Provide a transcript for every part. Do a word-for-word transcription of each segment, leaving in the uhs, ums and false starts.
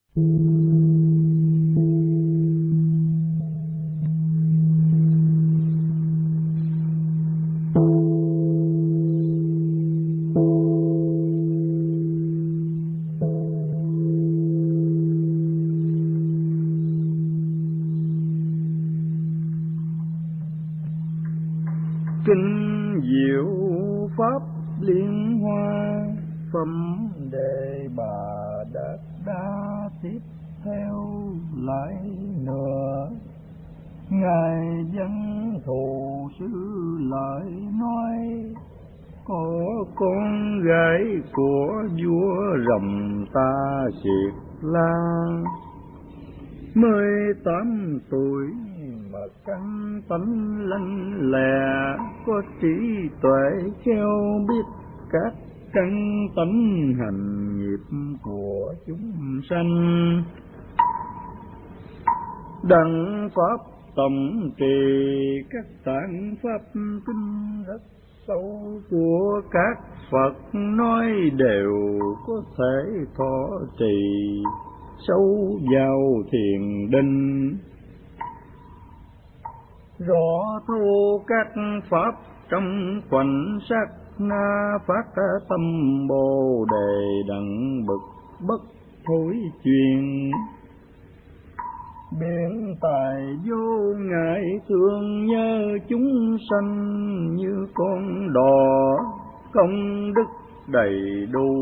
Kinh diệu pháp liên hoa, phẩm đề bà đạt đa tiếp theo lại nữa. Ngài dân thù sư lại nói, có con gái của vua rồng ta Siết La, mười tám tuổi mà căn tánh lanh lẹ, có trí tuệ khéo biết các căn tánh hành nghiệp của chúng sanh. Đặng pháp tổng trì các tạng pháp kinh rất sâu của các Phật, nói đều có thể thọ trì sâu vào thiền định. Rõ thấu các pháp trong khoảnh sắc na, phát tâm Bồ Đề đặng bực bất thối truyền. Biện tài vô ngại thương nhớ chúng sanh, như con đò công đức đầy đủ.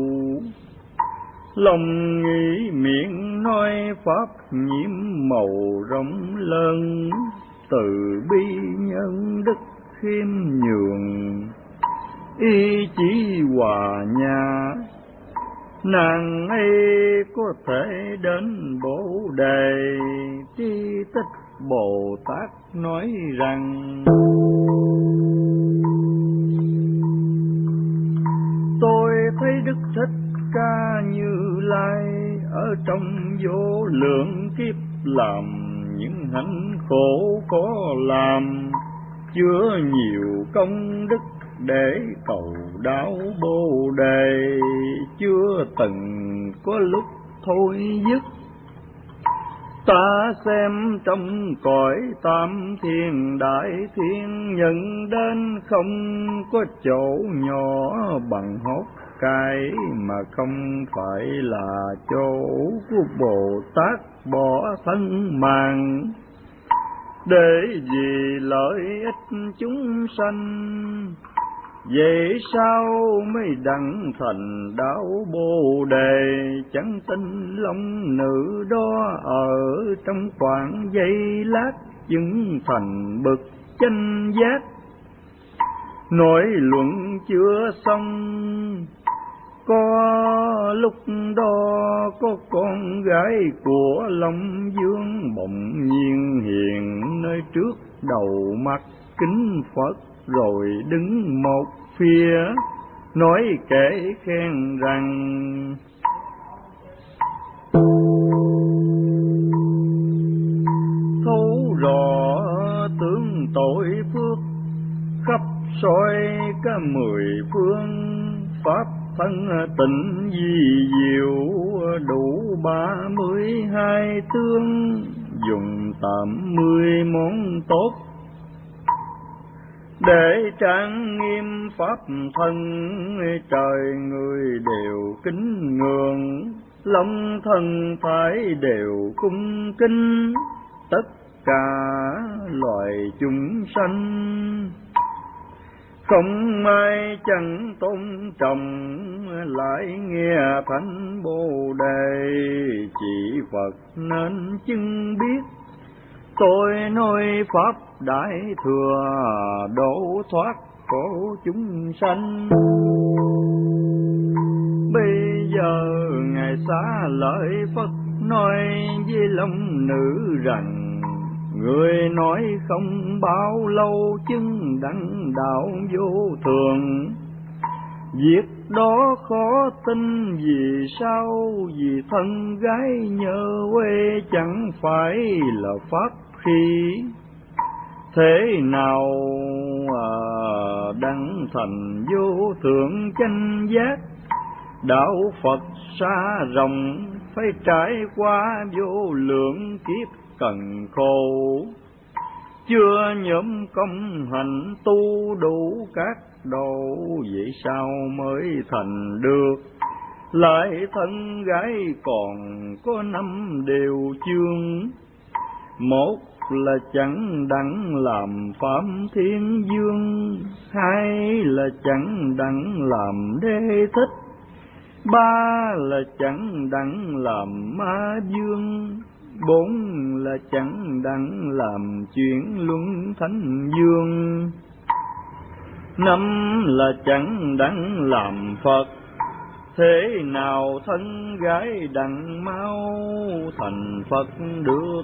Lòng nghĩ miệng nói pháp nhiễm màu rộng lớn, từ bi nhân đức khiêm nhường. Ý chí hòa nhà nàng ấy có thể đến Bồ Đề, tri tích Bồ Tát nói rằng, tôi thấy Đức Thích Ca Như Lai ở trong vô lượng kiếp làm những hạnh khổ có làm, chứa nhiều công đức để cầu đạo Bồ Đề, chưa từng có lúc thôi dứt. Ta xem trong cõi tam thiên đại thiên, nhận đến không có chỗ nhỏ bằng hốt cái, mà không phải là chỗ của Bồ Tát bỏ thân mạng, để vì lợi ích chúng sanh. Vậy sao mới đặng thành đạo Bồ Đề, chẳng tin long nữ đó ở trong khoảng giây lát chứng thành bậc chánh giác. Nói luận chưa xong, có lúc đó có con gái của Long Vương bỗng nhiên hiện nơi trước đầu mắt kính Phật, rồi đứng một phía nói kể khen rằng, thấu rõ tướng tội phước khắp soi cả mười phương, pháp thân tịnh di diệu đủ ba mươi hai tướng, dùng tám mươi món tốt để trang nghiêm pháp thân. Trời người đều kính ngưỡng, long thân phải đều cung kính, tất cả loài chúng sanh không ai chẳng tôn trọng. Lại nghe thánh Bồ Đề chỉ Phật nên chứng biết, tôi nói pháp đại thừa độ thoát khổ chúng sanh. Bây giờ ngài xá lợi Phật nói với long nữ rằng, người nói không bao lâu chứng đặng đạo vô thường. Việc đó khó tin, vì sao? Vì thân gái nhớ quê chẳng phải là pháp khí. Thế nào à, đặng thành vô thượng chánh giác? Đạo Phật xa rộng phải trải qua vô lượng kiếp cần khổ, chưa nhóm công hành tu đủ các độ, vậy sao mới thành được? Lại thân gái còn có năm điều chương, một là chẳng đặng làm phạm thiên dương, hai là chẳng đặng làm đế thích, ba là chẳng đặng làm ma dương, bốn là chẳng đặng làm chuyển luân thánh dương, năm là chẳng đặng làm Phật. Thế nào thân gái đặng mau thành Phật được?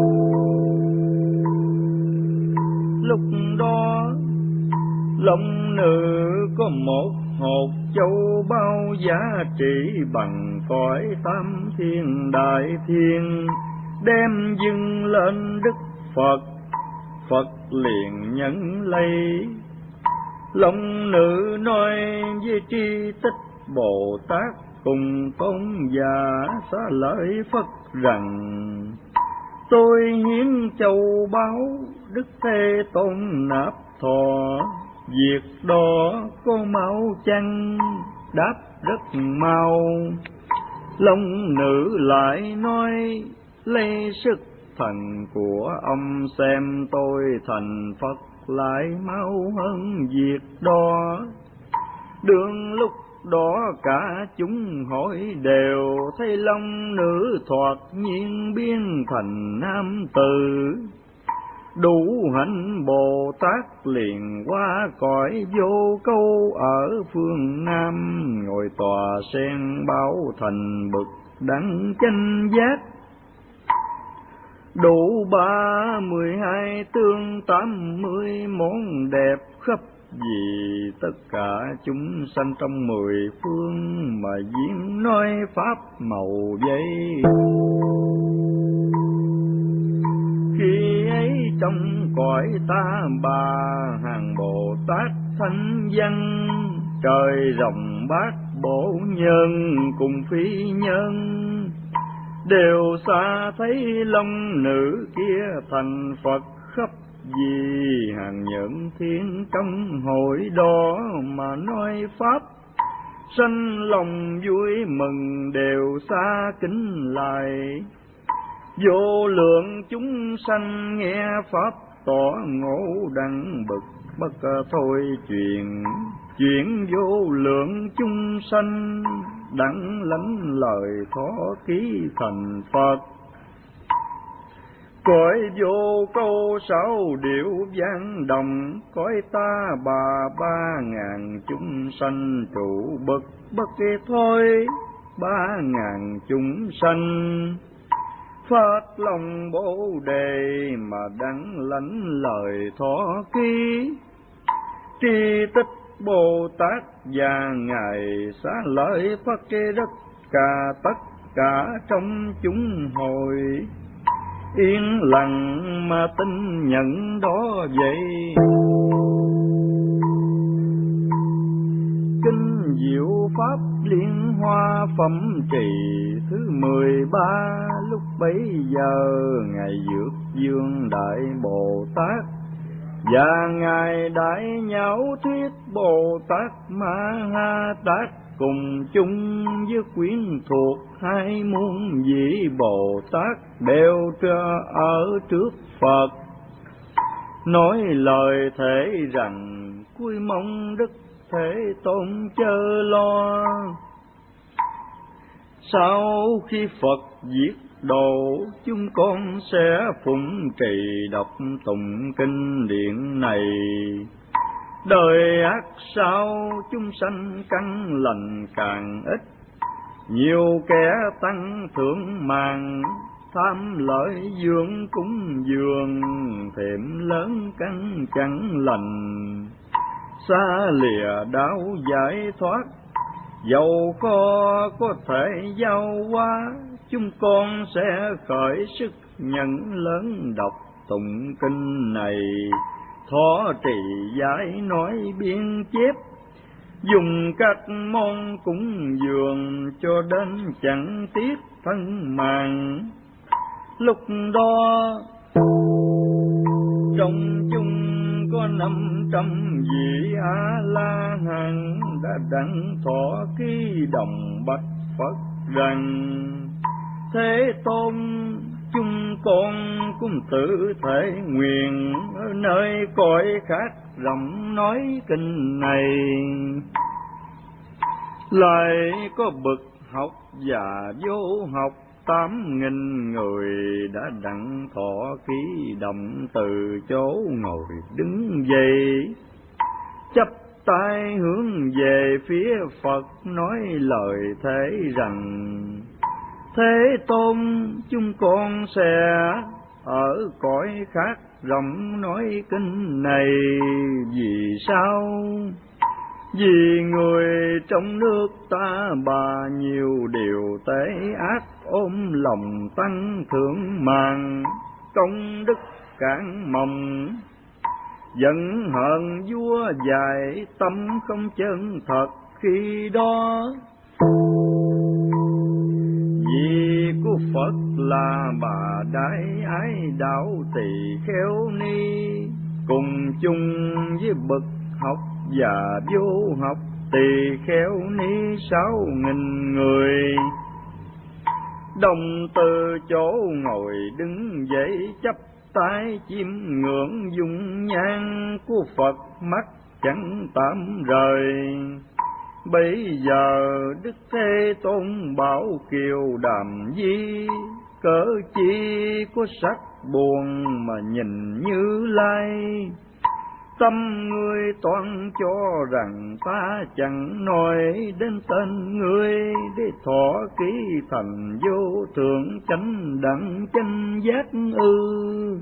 Lúc đó lòng nữ có một hột châu bao giá trị bằng cõi tam thiên đại thiên, đem dâng lên Đức Phật, Phật liền nhận lấy. Lòng nữ nói với tri tích Bồ Tát cùng tôn giả xá lợi Phật rằng: tôi hiến châu báu Đức Thế Tôn nạp thọ, việc đó có mau chăng? Đáp rất mau. Long nữ lại nói: lấy sức thần của ông xem tôi thành Phật lại mau hơn việc đó. Đương lúc đó cả chúng hỏi đều, thấy long nữ thoạt nhiên biến thành nam tử. Đủ hạnh Bồ Tát liền qua cõi vô câu ở phương Nam, ngồi tòa sen bảo thành bậc đẳng chánh giác. Đủ ba mười hai tương tám mươi món đẹp khắp, vì tất cả chúng sanh trong mười phương mà diễn nói pháp màu dây. Khi ấy trong cõi ta bà hàng Bồ Tát thánh văn, trời rộng bát bổ nhân cùng phi nhân, đều xa thấy long nữ kia thành Phật khắp, vì hàng nhẫn thiên trong hội đó mà nói pháp. Sanh lòng vui mừng đều xa kính lại, vô lượng chúng sanh nghe pháp tỏ ngộ đẳng bậc bất thôi truyền. Chuyện vô lượng chúng sanh đặng lãnh lời thọ ký thành Phật. Cõi vô câu sáu điệu vang đồng, cõi ta bà ba ngàn chúng sanh trụ bậc bất kỳ thôi. Ba ngàn chúng sanh phát lòng Bồ đề mà đặng lãnh lời thọ ký. Tri tích Bồ Tát và ngài xá lợi Phật đất cả tất cả trong chúng hội, yên lặng mà tin nhận đó vậy. Kinh diệu pháp liên hoa phẩm trì thứ mười ba, lúc bấy giờ ngài Dược Dương Đại Bồ Tát và ngài Đại Nhão Thuyết Bồ Tát Ma Ha Tát cùng chung với quyến thuộc hai muôn vị Bồ Tát đều trở ở trước Phật, nói lời thể rằng: cuối mong Đức Thế Tôn chớ lo, sau khi Phật diệt độ, chúng con sẽ phụng trì đọc tụng kinh điển này. Đời ác sau chúng sanh căn lành càng ít, nhiều kẻ tăng thượng màng, tham lợi dưỡng cúng dường, thèm lớn căn chẳng lành. Xa lìa đạo giải thoát, dầu có có thể giao hóa, chúng con sẽ khởi sức nhận lớn đọc tụng kinh này, thọ trì giải nói biên chép, dùng các món cúng dường cho đến chẳng tiếc thân mạng. Lúc đó trong chung có năm trăm vị A La Hán đã đặng thọ ký đồng bạch Phật rằng: Thế Tôn, chúng con cũng tự thể nguyện ở nơi cõi khác rộng nói kinh này. Lại có bậc học và vô học tám nghìn người đã đặng thọ ký đồng từ chỗ ngồi đứng dậy, chắp tay hướng về phía Phật nói lời thế rằng: Thế Tôn, chúng con sẽ ở cõi khác rộng nói kinh này. Vì sao? Vì người trong nước ta bà nhiều điều tế ác, ôm lòng tăng thượng màng, công đức cạn mộng, giận hờn vua dại, tâm không chân thật khi đó. Vì của Phật là bà đại ái đạo tỳ kheo ni, cùng chung với bậc học và vô học tỳ kheo ni sáu nghìn người, đồng từ chỗ ngồi đứng dậy chắp tay chiêm ngưỡng dung nhan của Phật, mắt chẳng tạm rời. Bây giờ Đức Thế Tôn bảo kiều đàm di, cớ chi có sắc buồn mà nhìn Như Lai. Tâm ngươi toan cho rằng ta chẳng nói đến tên ngươi, để thọ ký thành vô thượng chánh đẳng chánh giác ư.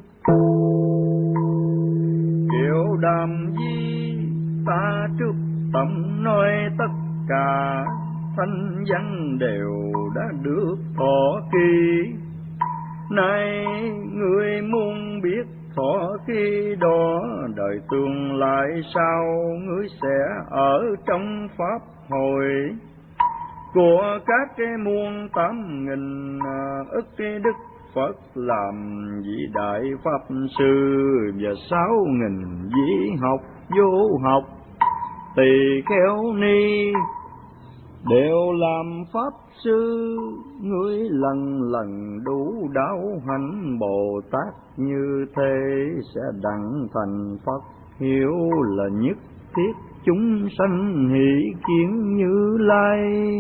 Kiều đàm di, ta trước tâm nói tất cả thanh văn đều đã được thọ ký. Nay ngươi muốn biết thọ ký đó đời tương lai sao, ngươi sẽ ở trong pháp hội của các cái muôn tám nghìn ức cái đức Phật làm vị đại pháp sư, và sáu nghìn vị học vô học tỳ kheo ni đều làm pháp sư. Ngươi lần lần đủ đạo hạnh Bồ Tát như thế, sẽ đặng thành Phật hiểu là nhất thiết chúng sanh hỷ kiến Như Lai.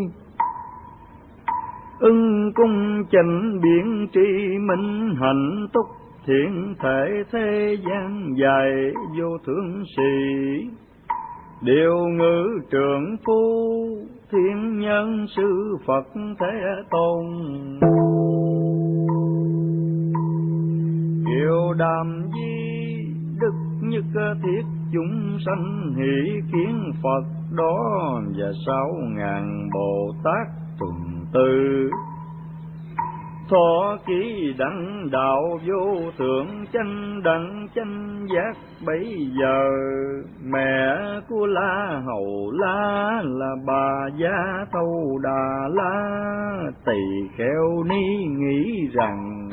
Ưng cung chánh biện tri minh hạnh túc, thiện thể thế gian dài vô thượng sĩ. Điều ngữ trưởng phu thiên nhân sư Phật Thế Tôn, kiều đàm di đức nhất thiết chúng sanh hỷ kiến Phật đó, và sáu ngàn Bồ Tát tuần tư thọ ký đặng đạo vô thượng chánh đẳng chánh giác. Bấy giờ mẹ của La Hầu La là bà Gia Thâu Đà La tỳ kheo ni nghĩ rằng: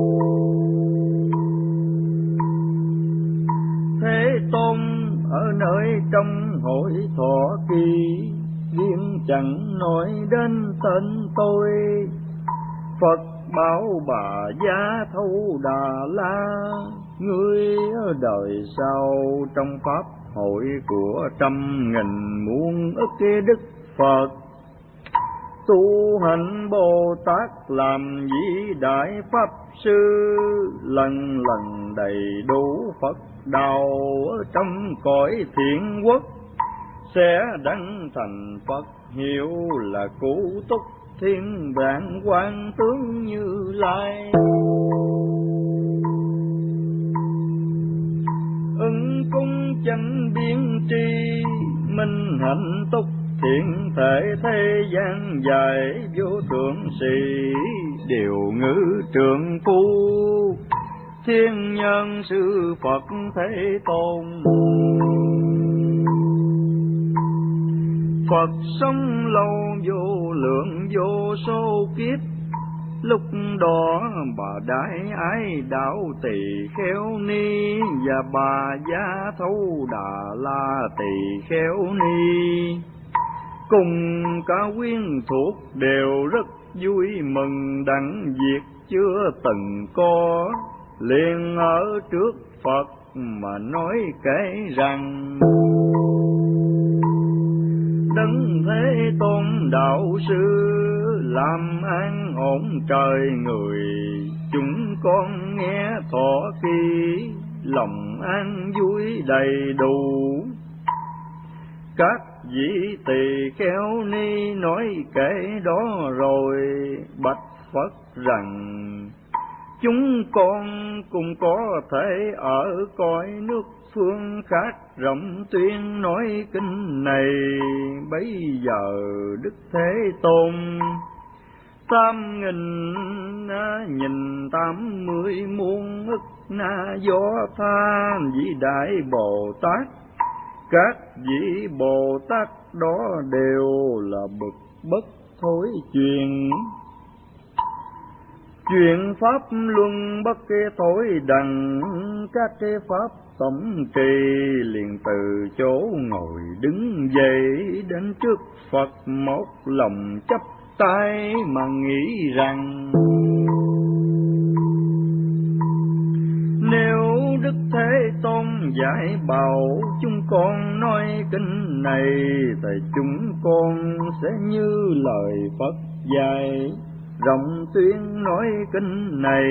Thế Tôn ở nơi trong hội thọ ký, riêng chẳng nói đến tên tôi. Phật bảo bà Gia Thâu Đà La, ngươi ở đời sau trong pháp hội của trăm nghìn muôn ức cái đức Phật, tu hành Bồ Tát làm vĩ đại pháp sư, lần lần đầy đủ Phật đạo ở trong cõi thiện quốc, sẽ đặng thành Phật hiệu là cụ túc thiên vạn quan tướng Như Lai. Ưng cung chánh biến tri minh hạnh túc, thiện thể thế gian dài vô thượng sĩ. Điều ngữ trượng phu thiên nhân sư Phật Thế Tôn, Phật sống lâu vô lượng vô số kiếp, lúc đó bà Đại Ái Đạo Tỳ Kheo Ni và bà Gia Thâu Đà La Tỳ Kheo Ni cùng cả quyến thuộc đều rất vui mừng đặng việc chưa từng có, liền ở trước Phật mà nói kể rằng: Đấng Thế Tôn đạo sư làm an ổn trời người, chúng con nghe thọ khi lòng an vui đầy đủ. Các vị tỳ kheo ni nói kể đó rồi bạch Phật rằng: Chúng con cũng có thể ở cõi nước phương khác rộng tuyên nói kinh này. Bấy giờ Đức Thế Tôn tam nghìn nhìn tám mươi muôn ức na do tha vĩ đại Bồ Tát. Các vị Bồ Tát đó đều là bậc bất thối truyền, chuyện pháp luân bất thối đặng. Các cái pháp tổng trì liền từ chỗ ngồi đứng dậy đến trước Phật, một lòng chắp tay mà nghĩ rằng: Nếu Đức Thế Tôn dạy bảo chúng con nói kinh này, thì chúng con sẽ như lời Phật dạy rộng tuyên nói kinh này.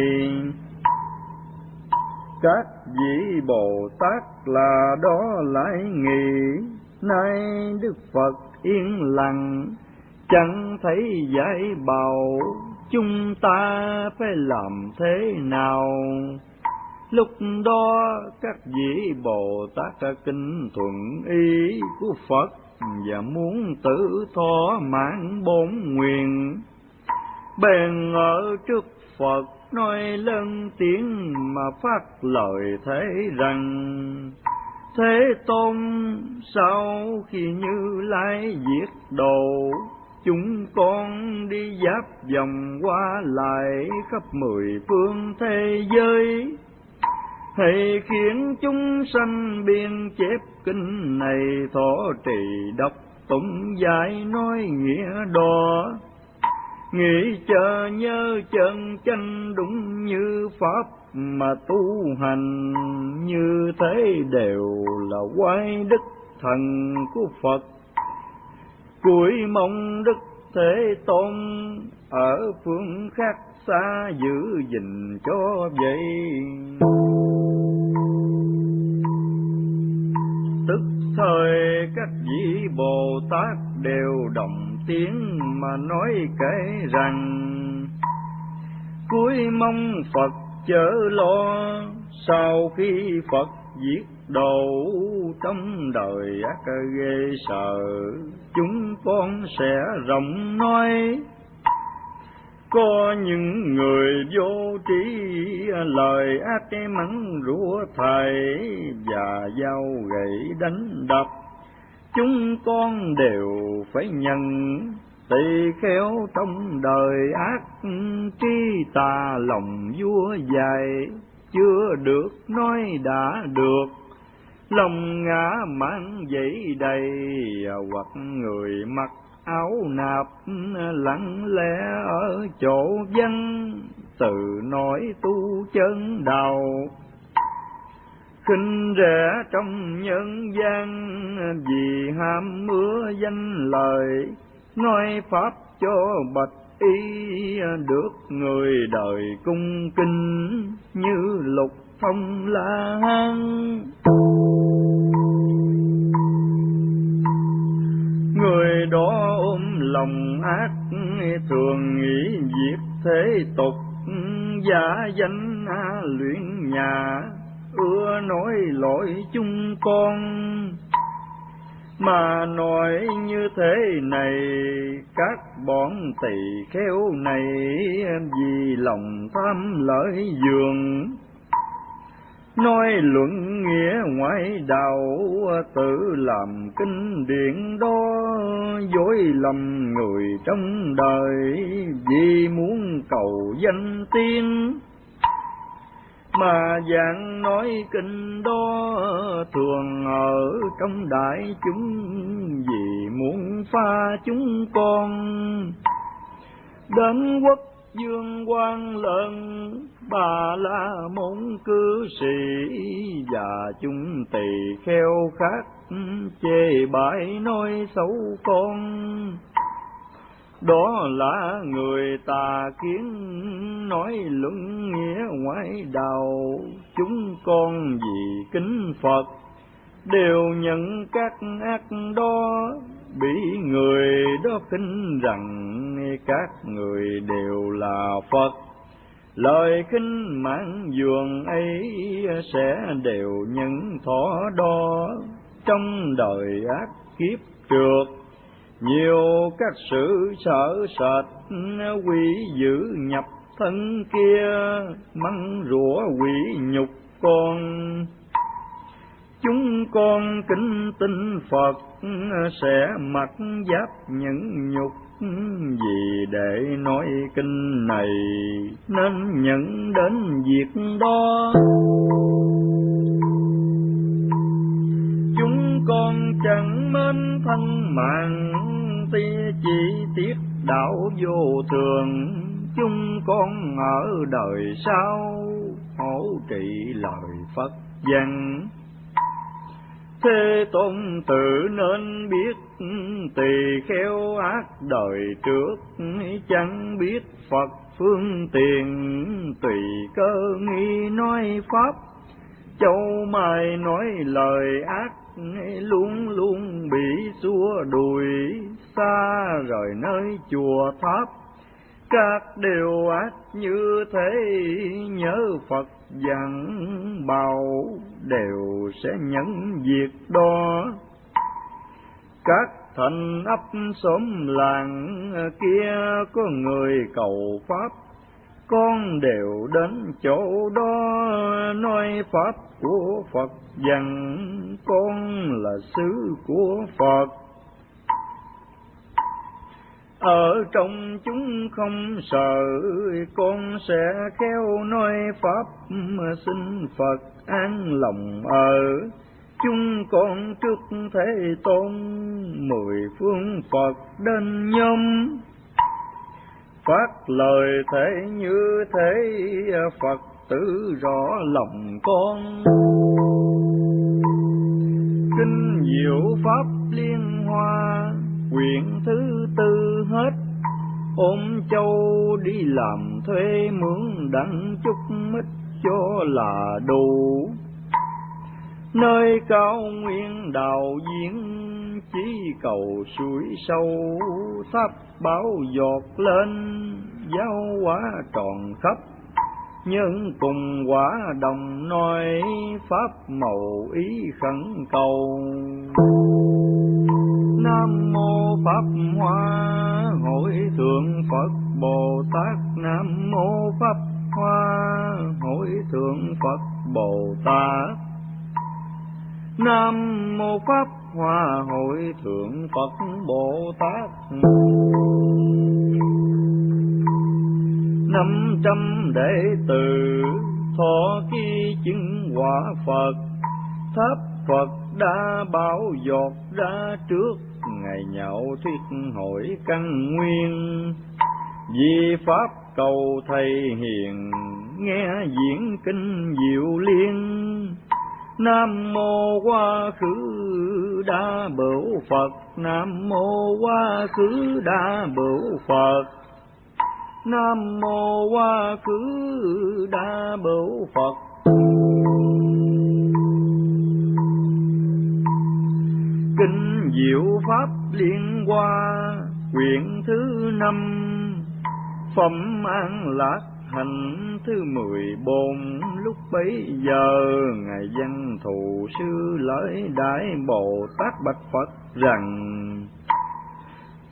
Các vị Bồ Tát là đó lại nghĩ: Nay Đức Phật yên lặng, chẳng thấy dạy bảo, chúng ta phải làm thế nào? Lúc đó các vị Bồ Tát kinh thuận ý của Phật và muốn tự thỏa mãn bổn nguyện, bèn ở trước Phật nói lớn tiếng mà phát lời thế rằng: Thế Tôn, sau khi Như Lai diệt độ, chúng con đi giáp vòng qua lại khắp mười phương thế giới, hãy khiến chúng sanh biên chép kinh này, thọ trì đọc tụng giải nói nghĩa đó, nghĩ chờ nhớ chân chánh đúng như pháp mà tu hành. Như thế đều là quay đức thần của Phật, cuối mong Đức Thế Tôn ở phương khác xa giữ gìn cho vậy. Tức thời các vị Bồ Tát đều đồng tiếng mà nói kể rằng: Cuối mong Phật chớ lo, sau khi Phật giết độ, trong đời ác ghê sợ, chúng con sẽ rộng nói. Có những người vô trí lời ác mắng rủa thầy và dao gậy đánh đập, chúng con đều phải nhận. Tỳ kheo trong đời ác trí tà lòng vua dạy, chưa được nói đã được, lòng ngã mãn dậy đầy, hoặc người mặc áo nạp lặng lẽ ở chỗ vắng, từ nói tu chân đạo, khinh rẻ trong nhân gian, vì ham mưa danh lời, nói pháp cho bạch y, được người đời cung kính như Lục Thông La Hán. Người đó ôm lòng ác, thường nghĩ việc thế tục, giả danh luyện nhà, ưa nói lỗi chúng con. Mà nói như thế này, các bọn tỳ kheo này vì lòng tham lợi dường, nói luận nghĩa ngoại đạo, tự làm kinh điển đó, dối lầm người trong đời, vì muốn cầu danh tiếng. Mà dạng nói kinh đó thường ở trong đại chúng, vì muốn pha chúng con đến quốc dương quan lớn, Bà La Môn cư sĩ và chúng tỳ kheo khác, chê bãi nói xấu con. Đó là người tà kiến, nói luận nghĩa ngoại đạo, chúng con vì kính Phật đều nhận các ác đó, bị người đó khinh rằng các người đều là Phật. Lời khinh mạn dường ấy sẽ đều nhận thọ đó, trong đời ác kiếp trượt nhiều các sự sợ sệt, quỷ dữ nhập thân kia, mắng rủa quỷ nhục con. Chúng con kính tin Phật sẽ mặc giáp nhẫn nhục, vì để nói kinh này nên nhận đến việc đó. Chúng con chẳng mến thân mạng, tia chỉ tiếc đạo vô thường. Chúng con ở đời sau hỗ trị lời Phật văn. Thế Tôn tự nên biết, tỳ kheo ác đời trước, chẳng biết Phật phương tiền, tùy cơ nghi nói pháp. Châu Mai nói lời ác, luôn luôn bị xua đuổi, xa rời nơi chùa tháp. Các điều ác như thế, nhớ Phật dặn bảo, đều sẽ nhận việc đó. Các thành ấp xóm làng kia có người cầu pháp, con đều đến chỗ đó nói pháp của Phật dặn, con là sứ của Phật. Ở trong chúng không sợ, con sẽ khéo nói pháp, xin Phật an lòng ở. Chúng con trước Thế Tôn, mười phương Phật đến nhóm. Phát lời thế như thế, Phật tử rõ lòng con. Kinh diệu pháp liên hoa, quyển thứ tư hết. Ôm châu đi làm thuê mướn, đặng chút mít cho là đủ. Nơi cao nguyên đạo diễn, chỉ cầu suối sâu. Tháp báo giọt lên, giáo hóa tròn khắp. Nhưng cùng quả đồng nói, pháp màu ý khẩn cầu. Nam mô Pháp Hoa Hội Thượng Phật Bồ Tát. Nam mô Pháp Hoa Hội Thượng Phật Bồ Tát. Nam mô Pháp Hoa Hội Thượng Phật Bồ Tát. Năm trăm đệ tử thọ ký chứng quả Phật. Tháp Phật đã bảo giọt ra trước, ngày nhậu thuyết hội căn nguyên. Vì pháp cầu thầy hiền, nghe diễn kinh diệu liên. Nam mô Quá Khứ Đa Bửu Phật. Nam mô Quá Khứ Đa Bửu Phật. Nam mô Quá Khứ Đa Bửu Phật. Kinh diệu pháp liên hoa, quyển thứ năm. Phẩm an lạc hành thứ mười bốn. Lúc bấy giờ ngài Văn Thù sư lợi Đại Bồ Tát bạch Phật rằng: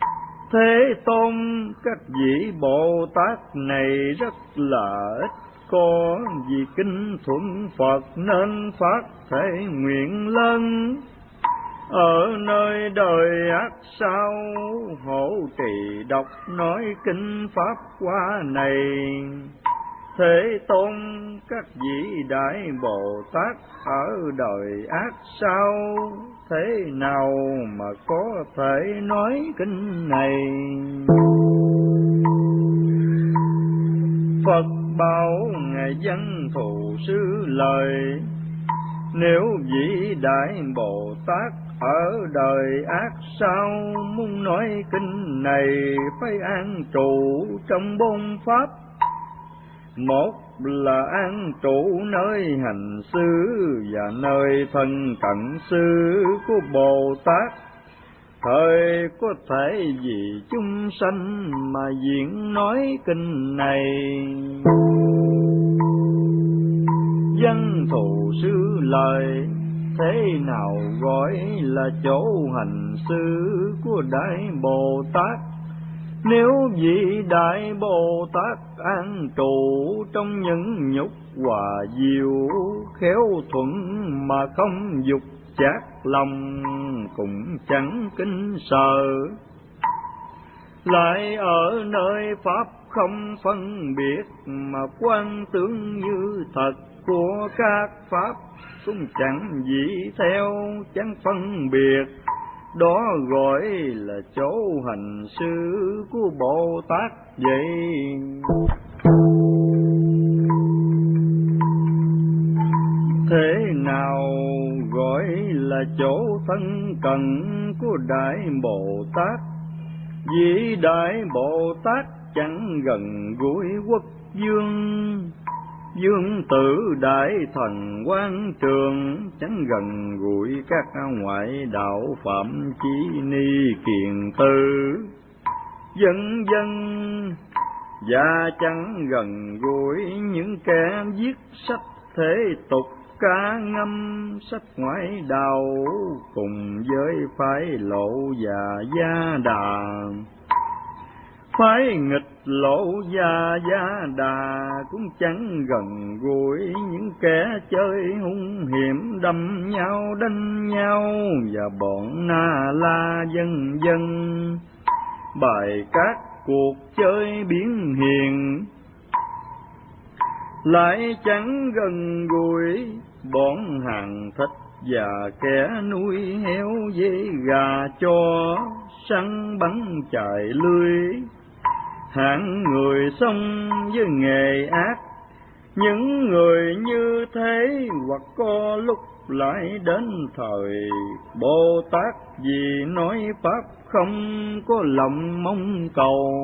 Thế Tôn, các vị Bồ Tát này rất là ít, có vì kinh thuận Phật nên phát thể nguyện lớn. Ở nơi đời ác sao hộ trì đọc nói kinh pháp qua này. Thế Tôn các vị đại Bồ Tát ở đời ác sao thế nào mà có thể nói kinh này. Phật bảo ngài dân thù sư lời, nếu vị đại Bồ Tát ở đời ác sao muốn nói kinh này phải an trụ trong bốn pháp. Một là an trụ nơi hành xứ và nơi thân cận xứ của Bồ Tát, thời có thể vì chúng sanh mà diễn nói kinh này. Dân thù sư lời, thế nào gọi là chỗ hành xứ của Đại Bồ Tát? Nếu vị Đại Bồ Tát an trụ trong những nhục hòa diệu, khéo thuận mà không dục chát lòng, cũng chẳng kinh sợ. Lại ở nơi pháp không phân biệt, mà quan tướng như thật của các pháp, cũng chẳng dị theo chẳng phân biệt. Đó gọi là chỗ hành xứ của Bồ Tát vậy. Thế nào gọi là chỗ thân cận của Đại Bồ Tát? Vì Đại Bồ Tát chẳng gần gũi quốc vương, vương tử đại thần quan trường, chẳng gần gũi các ngoại đạo phạm chí ni kiền tư dân dân, và chẳng gần gũi những kẻ viết sách thế tục ca ngâm sách ngoại đạo, cùng với phái Lộ và Gia Đà. Phái nghịch Lộ và Gia Đà cũng chẳng gần gũi những kẻ chơi hung hiểm, đâm nhau đánh nhau, và bọn Na La vân vân, bài các cuộc chơi biến hiền. Lại chẳng gần gũi bọn hàng thịt và kẻ nuôi heo dê gà cho, săn bắn chài lưới. Hạng người sống với nghề ác, những người như thế hoặc có lúc lại đến thời Bồ Tát, vì nói pháp không có lòng mong cầu.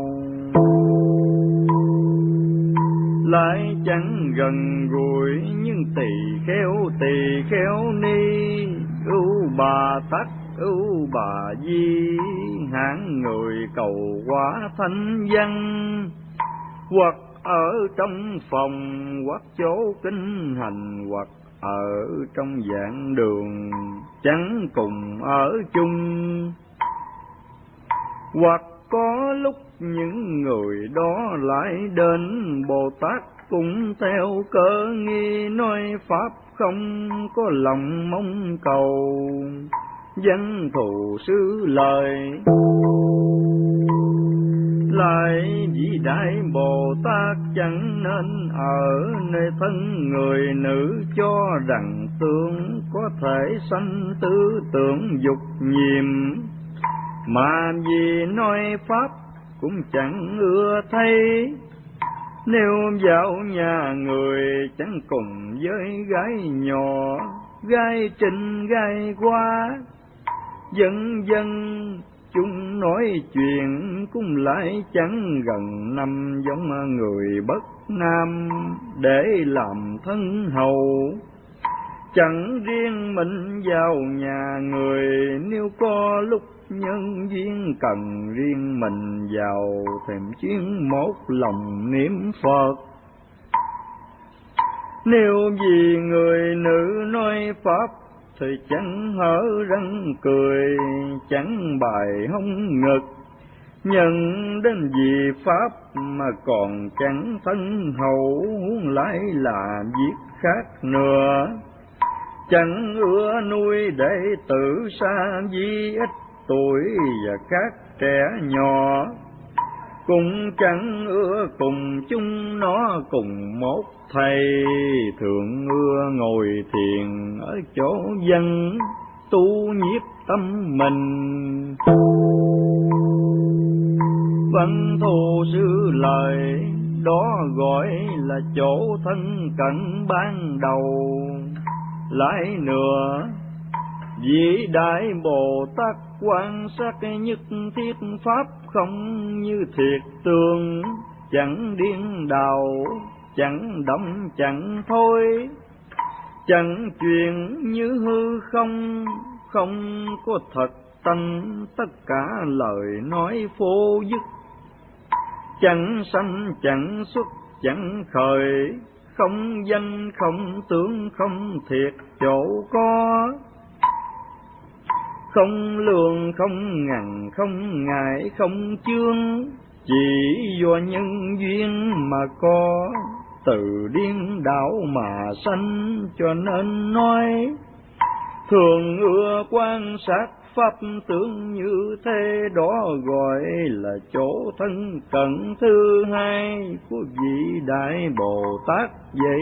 Lại chẳng gần gũi những tỳ kheo tỳ kheo ni, ưu bà tắc ưu bà di, hạng người cầu quả thanh văn, hoặc ở trong phòng, hoặc chỗ kinh hành, hoặc ở trong giảng đường, chẳng cùng ở chung. Hoặc có lúc những người đó lại đến Bồ Tát, cũng theo cơ nghi nói pháp không có lòng mong cầu. Dân thù sư lời, lại vị Đại Bồ Tát chẳng nên ở nơi thân người nữ, cho rằng tương có thể sanh tư tưởng dục nhiễm, mà vì nói pháp cũng chẳng ưa thấy. Nếu vào nhà người chẳng cùng với gái nhỏ, gái trinh gái qua, dân dân chúng nói chuyện cũng lại chẳng gần năm, giống người bất nam để làm thân hầu. Chẳng riêng mình vào nhà người, nếu có lúc nhân duyên cần riêng mình vào, thèm chuyên một lòng niệm Phật. Nếu vì người nữ nói pháp, thì chẳng hở răng cười, chẳng bài hông ngực, Nhân đến vì pháp mà còn chẳng thân hậu, lại là việc khác nữa. Chẳng ưa nuôi đệ tử xa di ít tuổi và các trẻ nhỏ, cũng chẳng ưa cùng chúng nó cùng một thầy. Thường ưa ngồi thiền ở chỗ dân, tu nhiếp tâm mình. Văn thù sư lời đó gọi là chỗ thân cận ban đầu. Lại nữa, vị đại Bồ Tát quan sát nhất thiết pháp không như thiệt tương, chẳng điên đảo, chẳng động chẳng thôi, chẳng chuyện như hư không, không có thật tánh, tất cả lời nói vô dứt. Chẳng sanh chẳng xuất chẳng khởi, không danh không tướng không thiệt chỗ có. Không lường không ngần không ngại không chương, chỉ do nhân duyên mà có. Từ điên đảo mà sanh cho nên nói, thường ưa quan sát pháp tướng như thế, đó gọi là chỗ thân cận thứ hai của vị đại Bồ Tát vậy.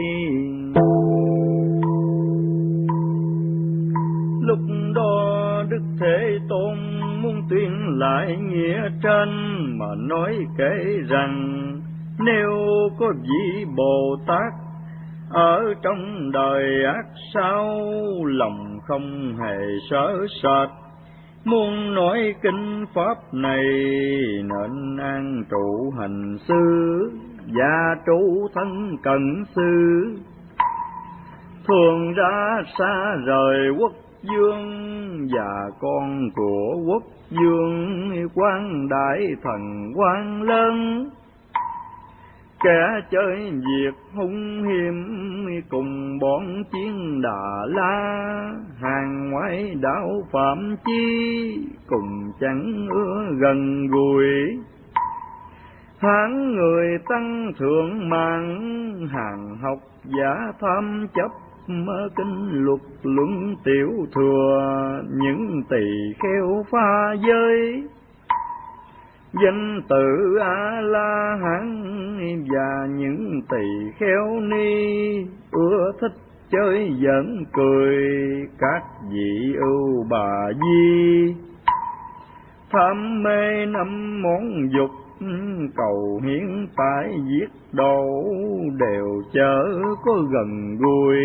Lúc đó Đức Thế Tôn muốn tuyên lại nghĩa trên mà nói kể rằng, nếu có vị Bồ Tát ở trong đời ác sao, lòng không hề sợ sệt, muốn nói kinh pháp này nên an trụ hành sư và trụ thân cận sư. Thường ra xa rời quốc vương và con của quốc vương, quan đại thần quan lớn, kẻ chơi việc hung hiểm cùng bọn chiến Đà La, hàng ngoại đạo phạm chi cùng chẳng ưa gần gũi. Hán người tăng thượng mạng, hàng học giả tham chấp mơ kinh luật luận tiểu thừa, những tỳ kheo pha giới danh tự A La Hán và những tỳ kheo ni ưa thích chơi giỡn cười các vị ưu bà di, tham mê năm món dục cầu hiến tại giết độ, đều chớ có gần gũi.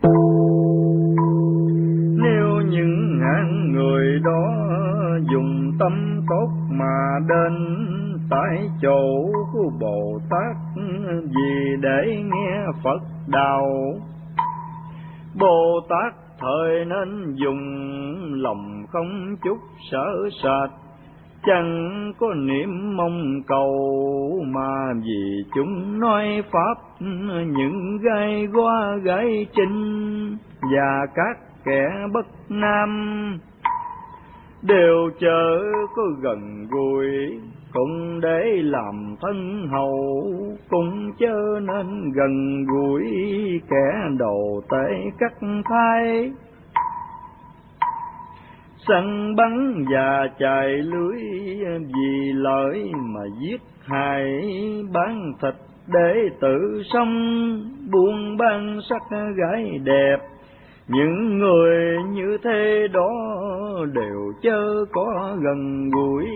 Nếu những hạng người đó dùng tâm tốt mà đến tại chỗ của Bồ Tát, vì để nghe Phật đạo, Bồ Tát thời nên dùng lòng không chút sợ sệt, chẳng có niệm mong cầu, mà vì chúng nói pháp những gai goa gái chinh và các kẻ bất nam, đều chớ có gần gũi, cũng để làm thân hậu, cũng chớ nên gần gũi kẻ đồ tể cắt thai, săn bắn và chài lưới vì lợi mà giết hại, bán thịt để tự sống, buôn bán sắc gái đẹp. Những người như thế đó đều chớ có gần gũi.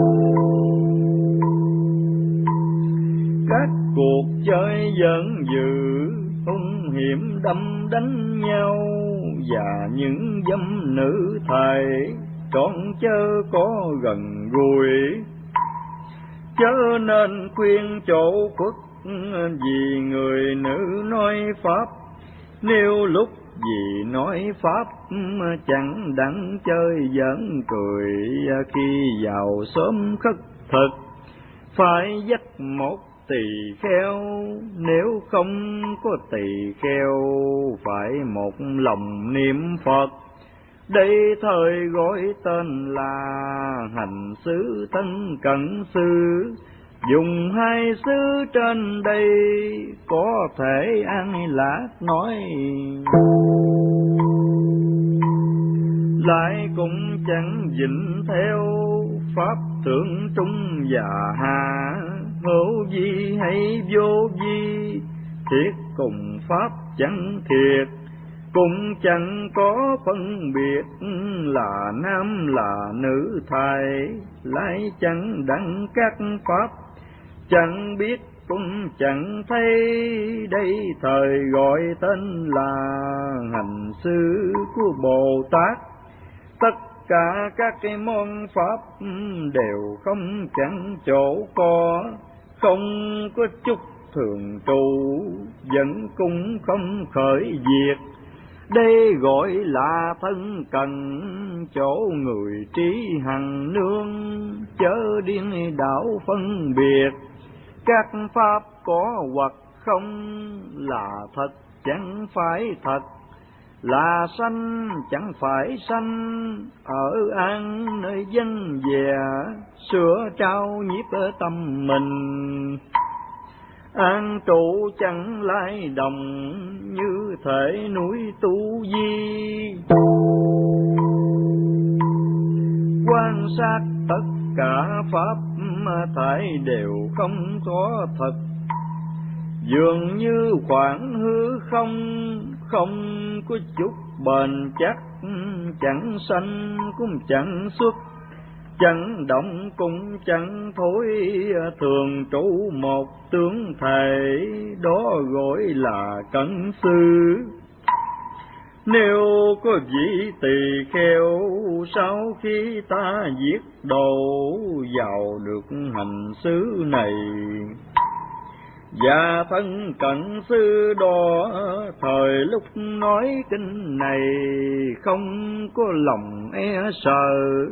Các cuộc chơi giỡn dữ, hung hiểm đâm đánh nhau, và những dâm nữ thầy trọn chớ có gần gũi. Chớ nên khuyên chỗ khuất vì người nữ nói pháp, nếu lúc vì nói pháp chẳng đặng chơi giỡn cười, khi vào sớm khất thực phải dắt một tỳ kheo, nếu không có tỳ kheo phải một lòng niệm Phật, đây thời gọi tên là hành xứ Thân Cận Sư. Dùng hai xứ trên đây có thể an lạc nói, lại cũng chẳng dịnh theo pháp thượng trung và hạ, hữu vi hay vô vi, thiệt cùng pháp chẳng thiệt, cũng chẳng có phân biệt là nam là nữ thầy, lại chẳng đặng các pháp, chẳng biết cũng chẳng thấy, đây thời gọi tên là hành xứ của Bồ Tát. Tất cả các cái môn pháp đều không chẳng chỗ có, không có chút thường trụ, vẫn cũng không khởi diệt. Đây gọi là thân cần, chỗ người trí hằng nương, chớ điên đảo phân biệt. Các pháp có hoặc không, là thật chẳng phải thật, là sanh chẳng phải sanh, ở an nơi dân về, sửa trao nhiếp ở tâm mình. An trụ chẳng lai đồng, như thể núi Tu Di. Quan sát tất cả pháp thải đều không có thật, dường như khoảng hư không, không có chút bền chắc, chẳng sanh cũng chẳng xuất, chẳng động cũng chẳng thối, thường trụ một tướng thể, đó gọi là Cận Sư. Nếu có vị tỳ kheo, sau khi ta giết đồ, vào được hành xứ này, và thân Cận Sư đó, thời lúc nói kinh này, không có lòng e sợ,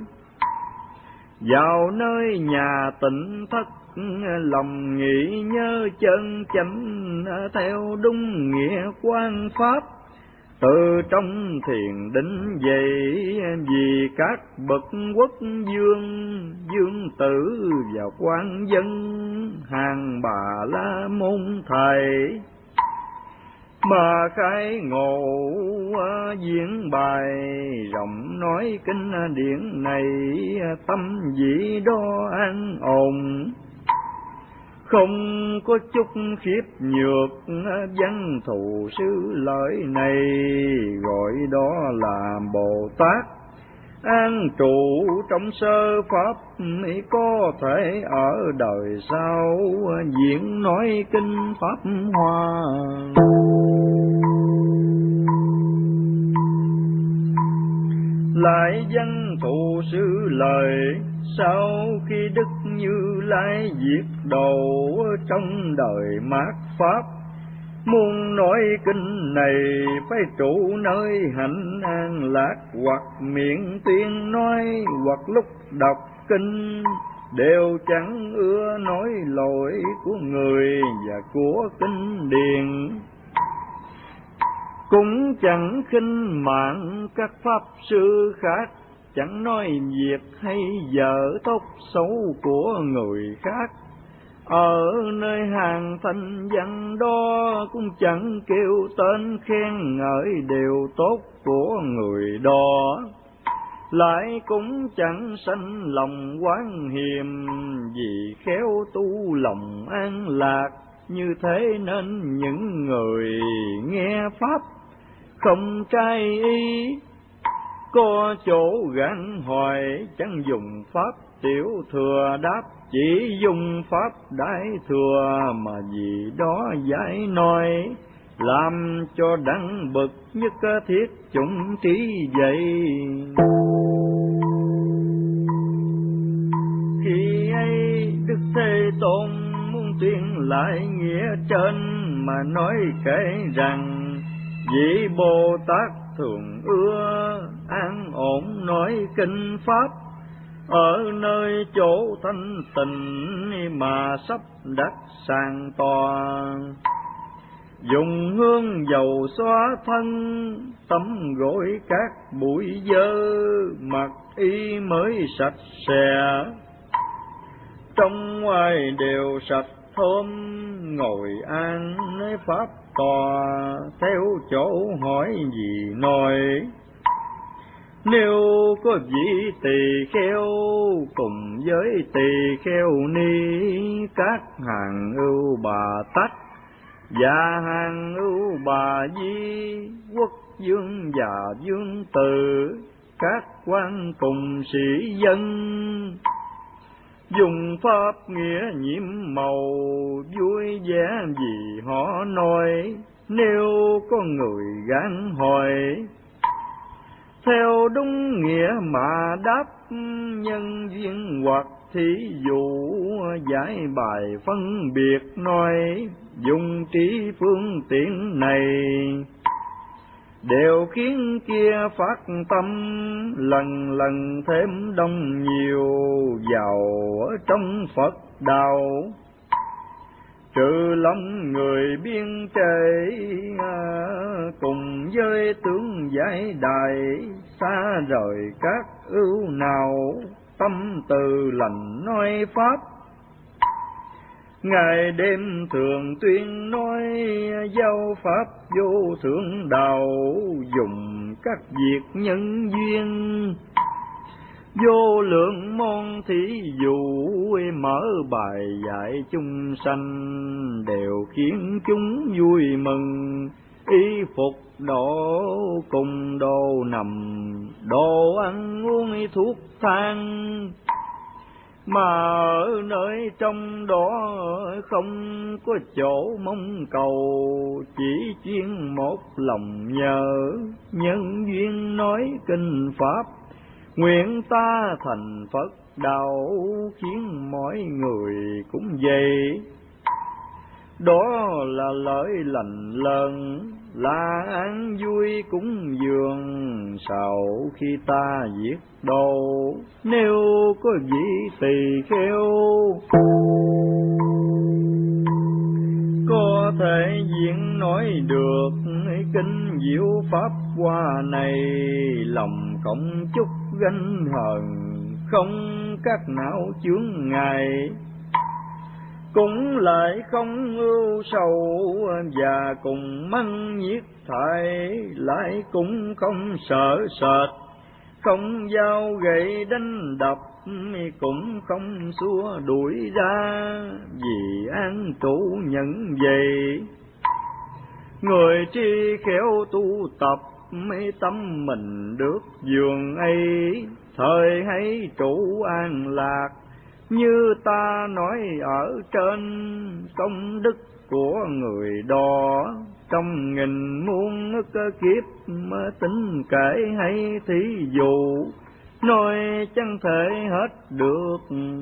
vào nơi nhà tịnh thất, lòng nghĩ nhớ chân chánh, theo đúng nghĩa quan pháp, từ trong thiền định dậy, vì các bậc quốc vương, vương tử và quan dân, hàng Bà La Môn thầy, mà khai ngộ diễn bài, rộng nói kinh điển này, tâm vị đó an ổn, không có chút khiếp nhược, văn thù sư lợi này, gọi đó là Bồ Tát. An trụ trong sơ pháp, có thể ở đời sau, diễn nói kinh pháp hoa. Lại văn thù sư lời, sau khi Đức Như Lai diệt đồ, trong đời mạt pháp, muốn nói kinh này phải trụ nơi hạnh an lạc, hoặc miệng tuyên nói, hoặc lúc đọc kinh, đều chẳng ưa nói lỗi của người và của kinh điển, cũng chẳng khinh mạng các pháp sư khác, chẳng nói việc hay dở tốt xấu của người khác. Ở nơi hàng thanh văn đó, cũng chẳng kêu tên khen ngợi điều tốt của người đó, lại cũng chẳng sanh lòng oán hiềm, vì khéo tu lòng an lạc. Như thế nên những người nghe pháp không trai ý, có chỗ gắn hoài, chẳng dùng pháp tiểu thừa đáp, chỉ dùng pháp đại thừa, mà vì đó giải nói, làm cho đẳng bậc nhất thiết chủng trí dậy. Khi ấy Đức Thế Tôn muốn tuyên lại nghĩa trên, mà nói kể rằng vị Bồ Tát thường ưa an ổn nói kinh pháp, ở nơi chỗ thanh tịnh mà sắp đặt sàng tòa, dùng Dòng hương dầu xóa thân, tắm gội các bụi dơ, mặc y mới sạch sẽ. Trong ngoài đều sạch thơm, ngồi an nơi pháp tòa, theo chỗ hỏi gì nói. Nếu có vị tỳ kheo cùng với tỳ kheo ni, các hàng ưu bà tách và hàng ưu bà di, quốc vương và vương tử, các quan cùng sĩ dân, dùng pháp nghĩa nhiễm màu, vui vẻ vì họ nói. Nếu có người gán hỏi, theo đúng nghĩa mà đáp, nhân duyên hoặc thí dụ, giải bài phân biệt nói. Dùng trí phương tiện này, đều khiến kia phát tâm, lần lần thêm đông nhiều vào ở trong Phật đạo. Trừ lòng người biên trệ, cùng với tướng giải đại, xa rời các ưu nào, tâm từ lành nói pháp. Ngày đêm thường tuyên nói, giáo pháp vô thượng đạo, dùng các việc nhân duyên. Vô lượng môn thí dụ, mở bài dạy chúng sanh, đều khiến chúng vui mừng. Y phục độ cùng đồ nằm, đồ ăn uống thuốc thang, mà ở nơi trong đó không có chỗ mong cầu, chỉ chuyên một lòng nhờ. Nhân duyên nói kinh pháp, nguyện ta thành Phật đạo, khiến mọi người cũng vậy. Đó là lợi lành lớn, là an vui cúng dường, sau khi ta giết đồ. Nếu có vị tỳ kheo có thể diễn nói được kinh diệu pháp hoa này, lòng cộng chúc ganh hờn, không các não chướng ngại. Cũng lại không ưu sầu, và cùng măng nhiệt thải, lại cũng không sợ sệt, không dao gậy đánh đập, cũng không xua đuổi ra, vì an trụ nhận vậy. Người tri khéo tu tập, mấy tâm mình được giường ấy, thời hay trụ an lạc. Như ta nói ở trên, công đức của người đó, trong nghìn muôn ức kiếp tính kể hay thí dụ, nói chẳng thể hết được.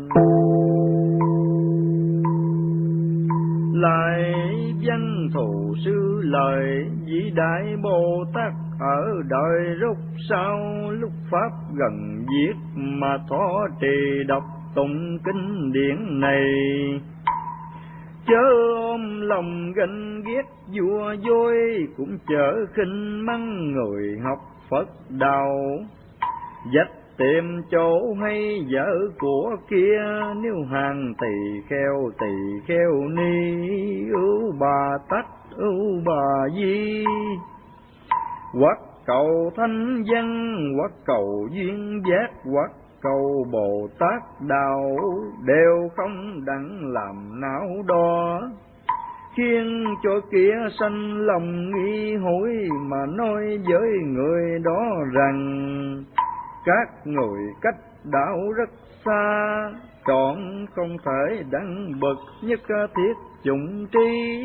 Lại văn thù sư lời, vĩ đại Bồ Tát ở đời rốt sau, lúc pháp gần giết mà thọ trì đọc tụng kinh điển này. Chớ ôm lòng ganh ghét vua dối, cũng chớ khinh mắng người học Phật đạo. Dắt tìm chỗ hay vợ của kia, nếu hàng tỳ kheo tỳ kheo ni, ưu bà tách ưu bà di. Hoặc cầu thanh văn, hoặc cầu duyên giác, hoặc cầu Bồ Tát đạo, đều không đặng làm não đo, khiến cho kia sanh lòng nghi hối, mà nói với người đó rằng các người cách đạo rất xa, trọn không thể đặng bậc nhất thiết chủng tri.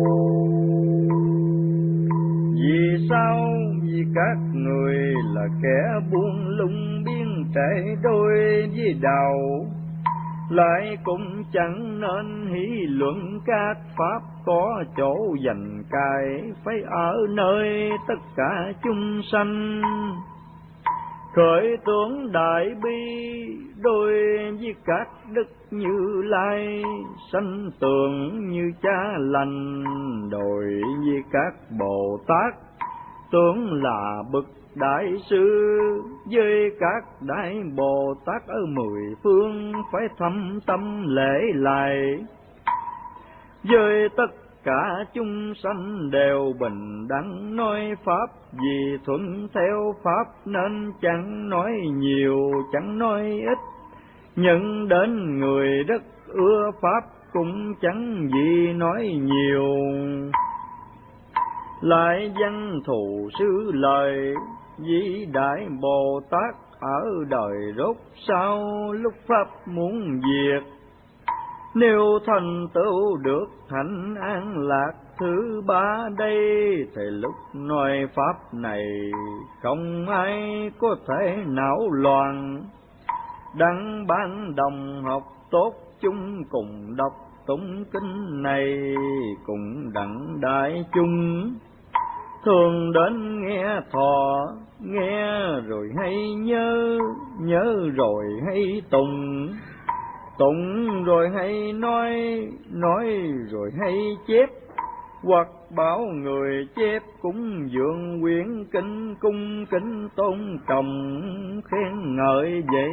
Vì sao? Vì các người là kẻ buông lung biên trễ đôi với đạo, lại cũng chẳng nên hí luận các pháp có chỗ dành cài, phải ở nơi tất cả chúng sanh. khởi tưởng đại bi đôi với các đức Như Lai, sanh tưởng như cha lành đồi với các Bồ Tát, tưởng là bậc đại sư với các đại Bồ Tát ở mười phương phải thâm tâm lễ lại. Với tất cả chúng sanh đều bình đẳng nói pháp, vì thuận theo pháp nên chẳng nói nhiều chẳng nói ít, nhận đến người rất ưa pháp cũng chẳng gì nói nhiều. Lại văn thù sư lời vĩ đại Bồ Tát ở đời rốt sau lúc pháp muốn diệt, nếu thành tựu được hạnh an lạc thứ ba đây, thì lúc nói pháp này không ai có thể não loạn. Đặng ban đồng học tốt chung cùng đọc tụng kinh này, cùng đặng đại chúng thường đến nghe thọ, nghe rồi hay nhớ, nhớ rồi hay tụng, tụng rồi hay nói, nói rồi hay chép, hoặc bảo người chép cũng dường quyển kinh cung kính tôn trọng khen ngợi vậy.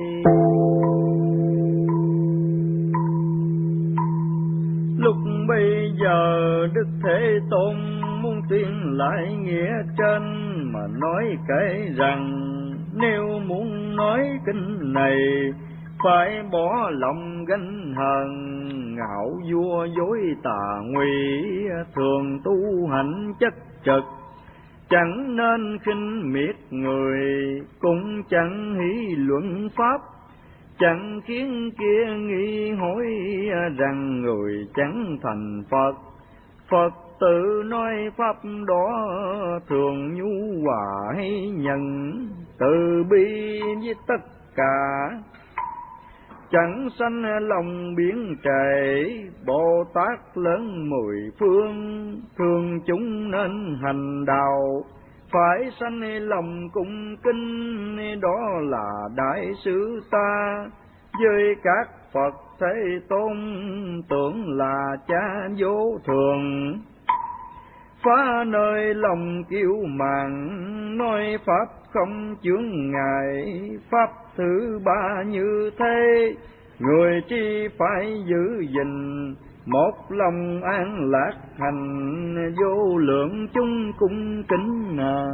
Lúc bây giờ Đức Thế Tôn muốn tuyên lại nghĩa trên, mà nói kể rằng nếu muốn nói kinh này phải bỏ lòng ganh hờn, ngạo vua dối tà nguy, thường tu hạnh chất trực, chẳng nên khinh miệt người, cũng chẳng hí luận pháp, chẳng khiến kia nghi hối rằng người chẳng thành Phật. Phật tự nói pháp đó thường nhu hòa hay nhận, từ bi với tất cả, chẳng sanh lòng biển trệ. Bồ Tát lớn mười phương, thường chúng nên hành đạo, phải sanh lòng cung kính, đó là đại sứ ta. Với các Phật Thế Tôn tưởng là cha vô thường, phá nơi lòng kiêu mạn, nói pháp không chướng ngại. Pháp thứ ba như thế, người tri phải giữ gìn, một lòng an lạc hành, vô lượng chúng cung kính à.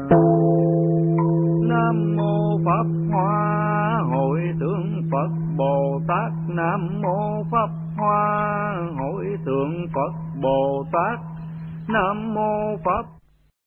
Nam mô Pháp Hoa Hội Thượng Phật Bồ Tát, Nam mô Pháp Hoa Hội Thượng Phật Bồ Tát, Nam mô Pháp